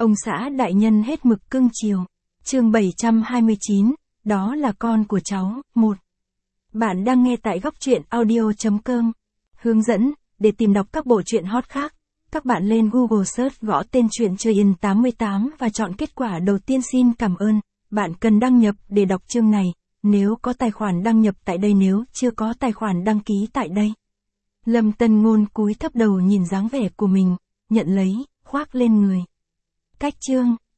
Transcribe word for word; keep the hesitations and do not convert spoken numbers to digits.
Ông xã đại nhân hết mực cưng chiều. Chương bảy trăm hai mươi chín, đó là con của cháu. một. Bạn đang nghe tại góc truyện audio chấm com. Hướng dẫn, để tìm đọc các bộ truyện hot khác, các bạn lên Google Search gõ tên truyện Chơi In tám mươi tám và chọn kết quả đầu tiên. Xin cảm ơn. Bạn cần đăng nhập để đọc chương này. Nếu có tài khoản đăng nhập tại đây, nếu chưa có tài khoản đăng ký tại đây. Lâm Tân Ngôn cúi thấp đầu nhìn dáng vẻ của mình, nhận lấy, khoác lên người. Cách chương.